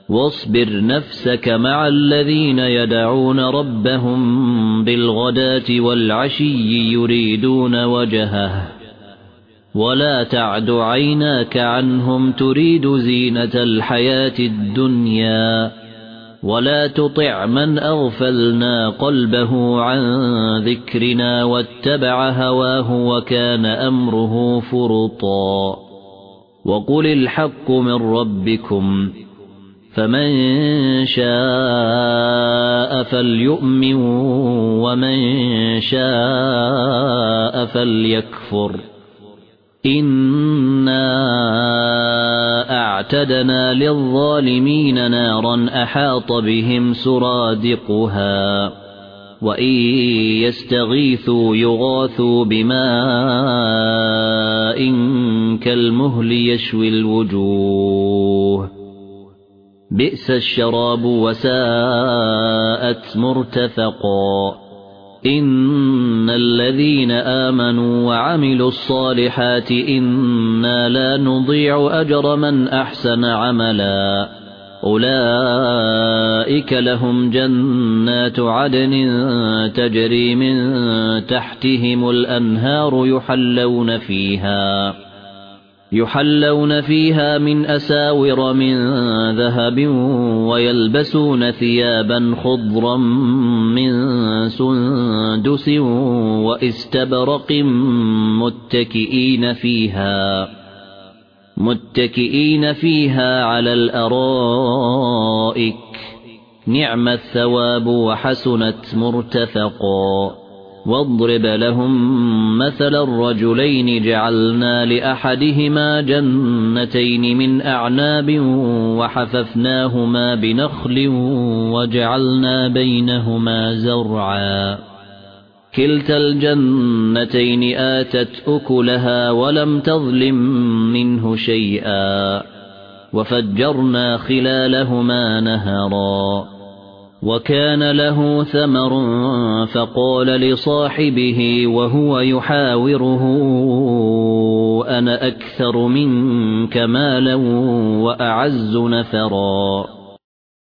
واصبر نفسك مع الذين يدعون ربهم بالغداة والعشي يريدون وجهه ولا تعد عيناك عنهم تريد زينة الحياة الدنيا ولا تطع من أغفلنا قلبه عن ذكرنا واتبع هواه وكان أمره فرطا وقل الحق من ربكم فمن شاء فليؤمن ومن شاء فليكفر إنا أعتدنا للظالمين نارا أحاط بهم سرادقها وإن يستغيثوا يغاثوا بماء كالمهل يشوي الوجوه بئس الشراب وساءت مرتفقا إن الذين آمنوا وعملوا الصالحات إنا لا نضيع أجر من أحسن عملا أولئك لهم جنات عدن تجري من تحتهم الأنهار يحلون فيها من أساور من ذهب ويلبسون ثيابا خضرا من سندس واستبرق متكئين فيها على الأرائك نعم الثواب وحسنت مرتفقا واضرب لهم مثل الرجلين جعلنا لأحدهما جنتين من أعناب وحففناهما بنخل وجعلنا بينهما زرعا كلتا الجنتين آتت أكلها ولم تظلم منه شيئا وفجرنا خلالهما نهرا وكان له ثمر فقال لصاحبه وهو يحاوره أنا أكثر منك مالا وأعز نفرا